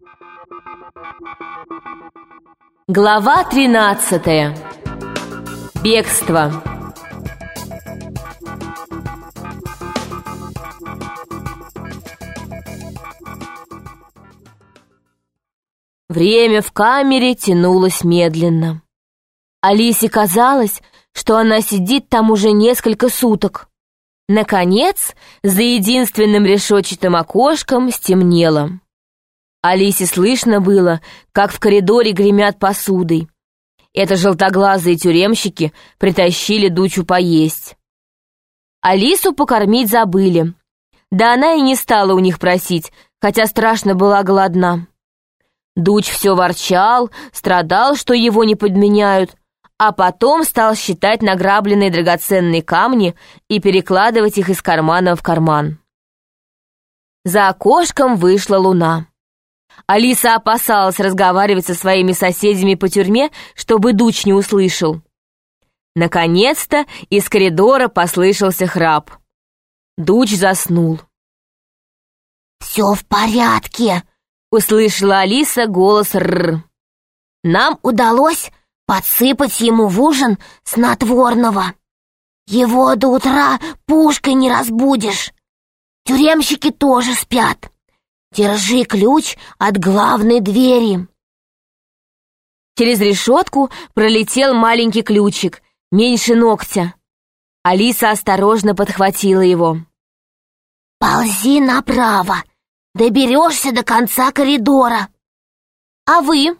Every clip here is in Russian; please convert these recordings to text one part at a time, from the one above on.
Глава 13. Бегство. Время в камере тянулось медленно. Алисе казалось, что она сидит там уже несколько суток. Наконец, за единственным решетчатым окошком стемнело. Алисе слышно было, как в коридоре гремят посудой. Это желтоглазые тюремщики притащили Дучу поесть. Алису покормить забыли. Да она и не стала у них просить, хотя страшно была голодна. Дуч все ворчал, страдал, что его не подменяют, а потом стал считать награбленные драгоценные камни и перекладывать их из кармана в карман. За окошком вышла луна. Алиса опасалась разговаривать со своими соседями по тюрьме, чтобы Дуч не услышал. Наконец-то из коридора послышался храп. Дуч заснул. «Все в порядке», — услышала Алиса голос Рр. «Нам удалось подсыпать ему в ужин снотворного. Его до утра пушкой не разбудишь. Тюремщики тоже спят. Держи ключ от главной двери». Через решетку пролетел маленький ключик, меньше ногтя. Алиса осторожно подхватила его. «Ползи направо. Доберешься до конца коридора. А вы?»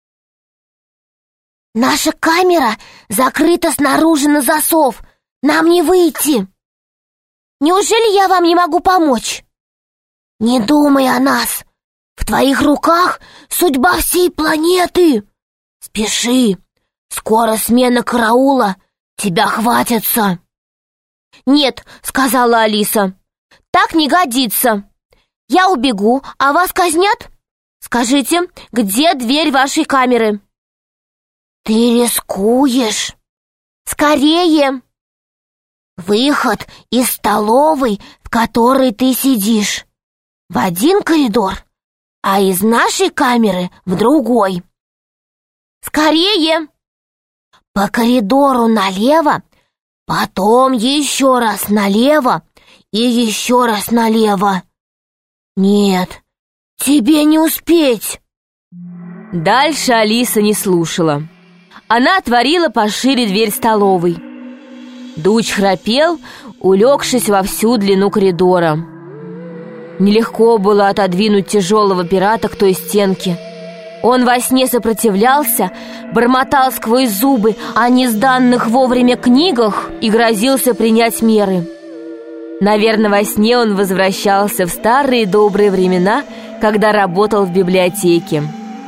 «Наша камера закрыта снаружи на засов. Нам не выйти. Неужели я вам не могу помочь?» «Не думай о нас. В твоих руках судьба всей планеты. Спеши. Скоро смена караула. Тебя хватится». «Нет», — сказала Алиса, — «так не годится. Я убегу, а вас казнят? Скажите, где дверь вашей камеры?» «Ты рискуешь». «Скорее!» «Выход из столовой, в которой ты сидишь, в один коридор, а из нашей камеры в другой». «Скорее!» «По коридору налево, потом еще раз налево и еще раз налево. Нет, тебе не успеть». Дальше Алиса не слушала. Она отворила пошире дверь столовой. Дуч храпел, улегшись во всю длину коридора. Нелегко было отодвинуть тяжелого пирата к той стенке. Он во сне сопротивлялся, бормотал сквозь зубы о несданных вовремя книгах и грозился принять меры. Наверное, во сне он возвращался в старые добрые времена, когда работал в библиотеке.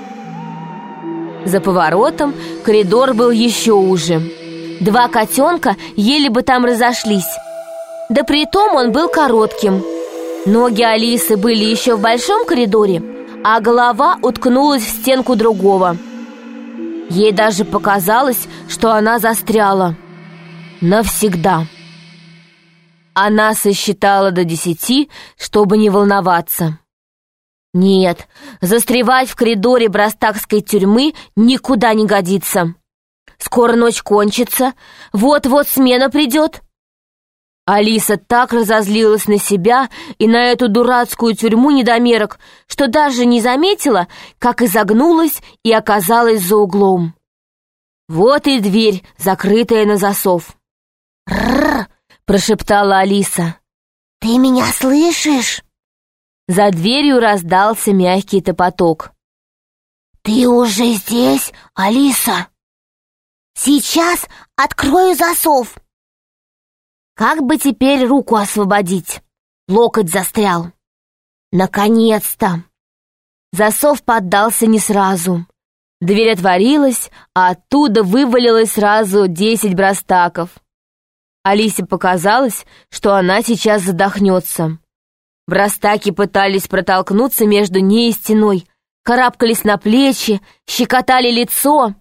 За поворотом коридор был еще уже. 2 котенка еле бы там разошлись. Да притом он был коротким. Ноги Алисы были еще в большом коридоре, а голова уткнулась в стенку другого. Ей даже показалось, что она застряла. Навсегда. Она сосчитала до 10, чтобы не волноваться. Нет, застревать в коридоре брастакской тюрьмы никуда не годится. Скоро ночь кончится, вот-вот смена придет. Алиса так разозлилась на себя и на эту дурацкую тюрьму недомерок, что даже не заметила, как изогнулась и оказалась за углом. Вот и дверь, закрытая на засов. «Рррр!» — прошептала Алиса. «Ты меня слышишь?» За дверью раздался мягкий топоток. «Ты уже здесь, Алиса? Сейчас открою засов». Как бы теперь руку освободить? Локоть застрял. Наконец-то! Засов поддался не сразу. Дверь отворилась, а оттуда вывалилось сразу 10 брастаков. Алисе показалось, что она сейчас задохнется. Брастаки пытались протолкнуться между ней и стеной, карабкались на плечи, щекотали лицо.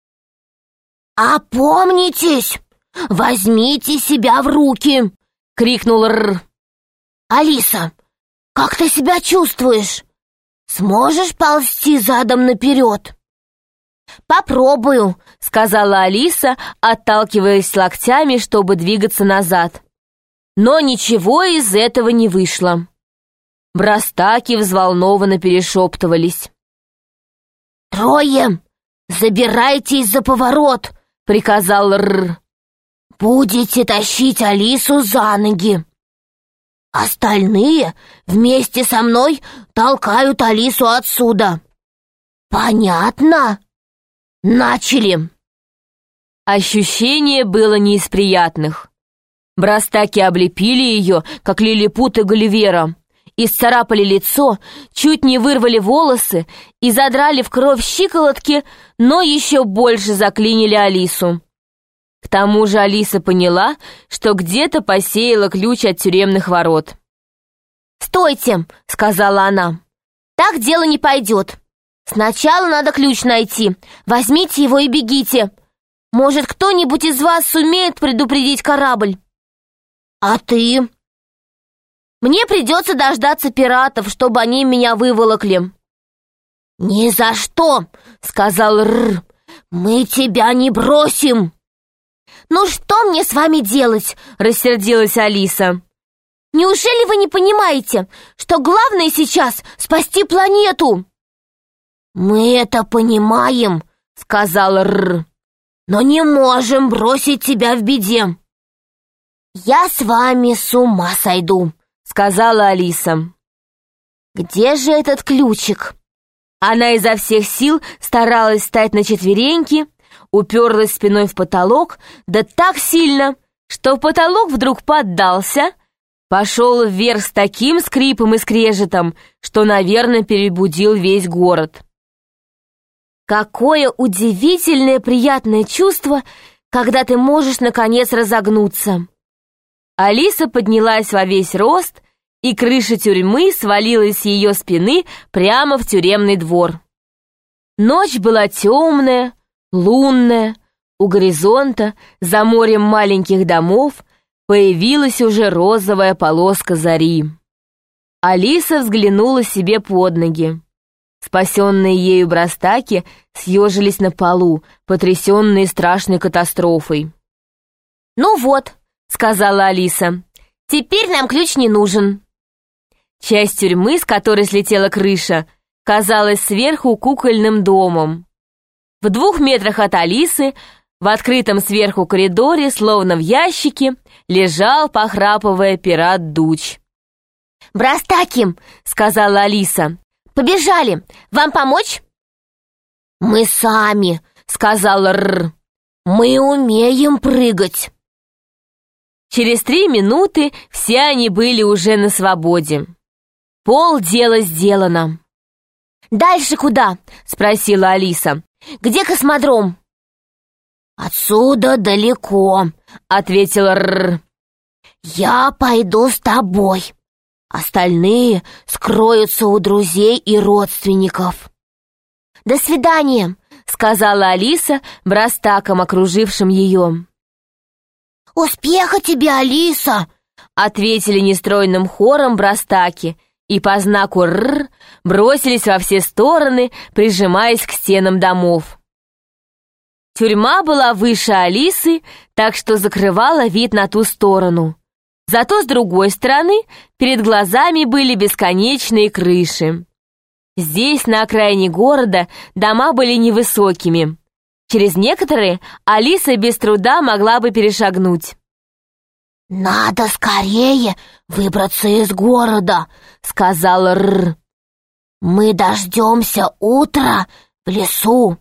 «Опомнитесь! Возьмите себя в руки!» — крикнул Рр. «Алиса, как ты себя чувствуешь? Сможешь ползти задом наперед?» «Попробую», — сказала Алиса, отталкиваясь локтями, чтобы двигаться назад. Но ничего из этого не вышло. Брастаки взволнованно перешептывались. «Трое, забирайтесь за поворот», — приказал Рр. «Будете тащить Алису за ноги. Остальные вместе со мной толкают Алису отсюда. Понятно? Начали!» Ощущение было не из приятных. Брастаки облепили ее, как лилипуты Гулливера, исцарапали лицо, чуть не вырвали волосы и задрали в кровь щиколотки, но еще больше заклинили Алису. К тому же Алиса поняла, что где-то посеяла ключ от тюремных ворот. «Стойте!» — сказала она. «Так дело не пойдет. Сначала надо ключ найти. Возьмите его и бегите. Может, кто-нибудь из вас сумеет предупредить корабль?» «А ты?» «Мне придется дождаться пиратов, чтобы они меня выволокли». «Ни за что!» — сказал Рр. «Мы тебя не бросим!» «Ну что мне с вами делать?» — рассердилась Алиса. «Неужели вы не понимаете, что главное сейчас — спасти планету?» «Мы это понимаем», — сказал Рр. «Но не можем бросить тебя в беде». «Я с вами с ума сойду», — сказала Алиса. «Где же этот ключик?» Она изо всех сил старалась встать на четвереньки, уперлась спиной в потолок, да так сильно, что потолок вдруг поддался, пошел вверх с таким скрипом и скрежетом, что, наверное, перебудил весь город. Какое удивительное приятное чувство, когда ты можешь, наконец, разогнуться. Алиса поднялась во весь рост, и крыша тюрьмы свалилась с ее спины прямо в тюремный двор. Ночь была темная, лунная, у горизонта, за морем маленьких домов, появилась уже розовая полоска зари. Алиса взглянула себе под ноги. Спасенные ею брастаки съежились на полу, потрясенные страшной катастрофой. «Ну вот», — сказала Алиса, — «теперь нам ключ не нужен». Часть тюрьмы, с которой слетела крыша, казалась сверху кукольным домом. В 2 метрах от Алисы, в открытом сверху коридоре, словно в ящике, лежал, похрапывая, пират Дуч. «Брастаки», — сказала Алиса, — «побежали. Вам помочь?» «Мы сами», — сказал Рр. «Мы умеем прыгать». Через 3 минуты все они были уже на свободе. Полдела сделано. «Дальше куда?» — спросила Алиса. «Где космодром?» «Отсюда далеко», — ответил Рр. «Я пойду с тобой. Остальные скроются у друзей и родственников». «До свидания», — сказала Алиса брастакам, окружившим ее. «Успеха тебе, Алиса!» — ответили нестройным хором брастаки, и по знаку «Рр» бросились во все стороны, прижимаясь к стенам домов. Тюрьма была выше Алисы, так что закрывала вид на ту сторону. Зато с другой стороны перед глазами были бесконечные крыши. Здесь, на окраине города, дома были невысокими. Через некоторые Алиса без труда могла бы перешагнуть. «Надо скорее выбраться из города», — сказал Рр. «Мы дождемся утра в лесу».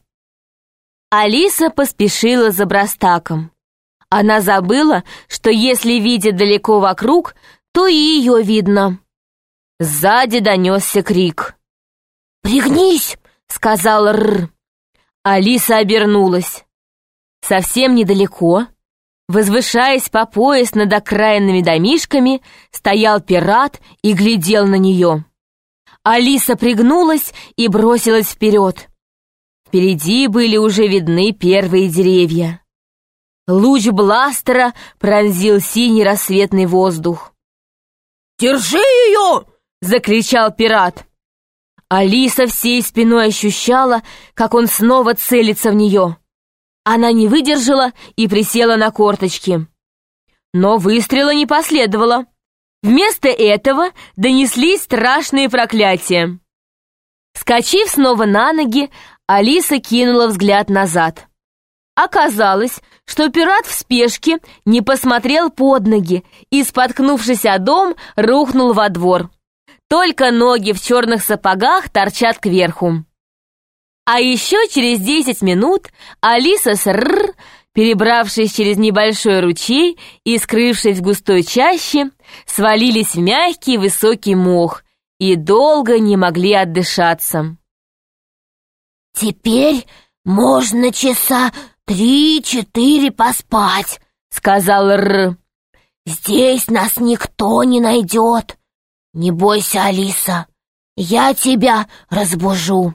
Алиса поспешила за брастаком. Она забыла, что если видит далеко вокруг, то и ее видно. Сзади донесся крик. «Пригнись!» — сказал Рр. Алиса обернулась. Совсем недалеко, возвышаясь по пояс над окраинными домишками, стоял пират и глядел на нее. Алиса пригнулась и бросилась вперед. Впереди были уже видны первые деревья. Луч бластера пронзил синий рассветный воздух. «Держи ее!» — закричал пират. Алиса всей спиной ощущала, как он снова целится в нее. Она не выдержала и присела на корточки. Но выстрела не последовало. Вместо этого донеслись страшные проклятия. Вскочив снова на ноги, Алиса кинула взгляд назад. Оказалось, что пират в спешке не посмотрел под ноги и, споткнувшись о дом, рухнул во двор. Только ноги в черных сапогах торчат кверху. А еще через 10 минут Алиса с Рррр, перебравшись через небольшой ручей и скрывшись в густой чаще, свалились в мягкий высокий мох и долго не могли отдышаться. «Теперь можно часа 3-4 поспать», — сказал Рррр. «Здесь нас никто не найдет. Не бойся, Алиса, я тебя разбужу».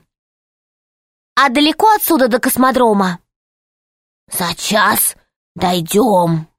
«А далеко отсюда до космодрома?» «За час дойдем».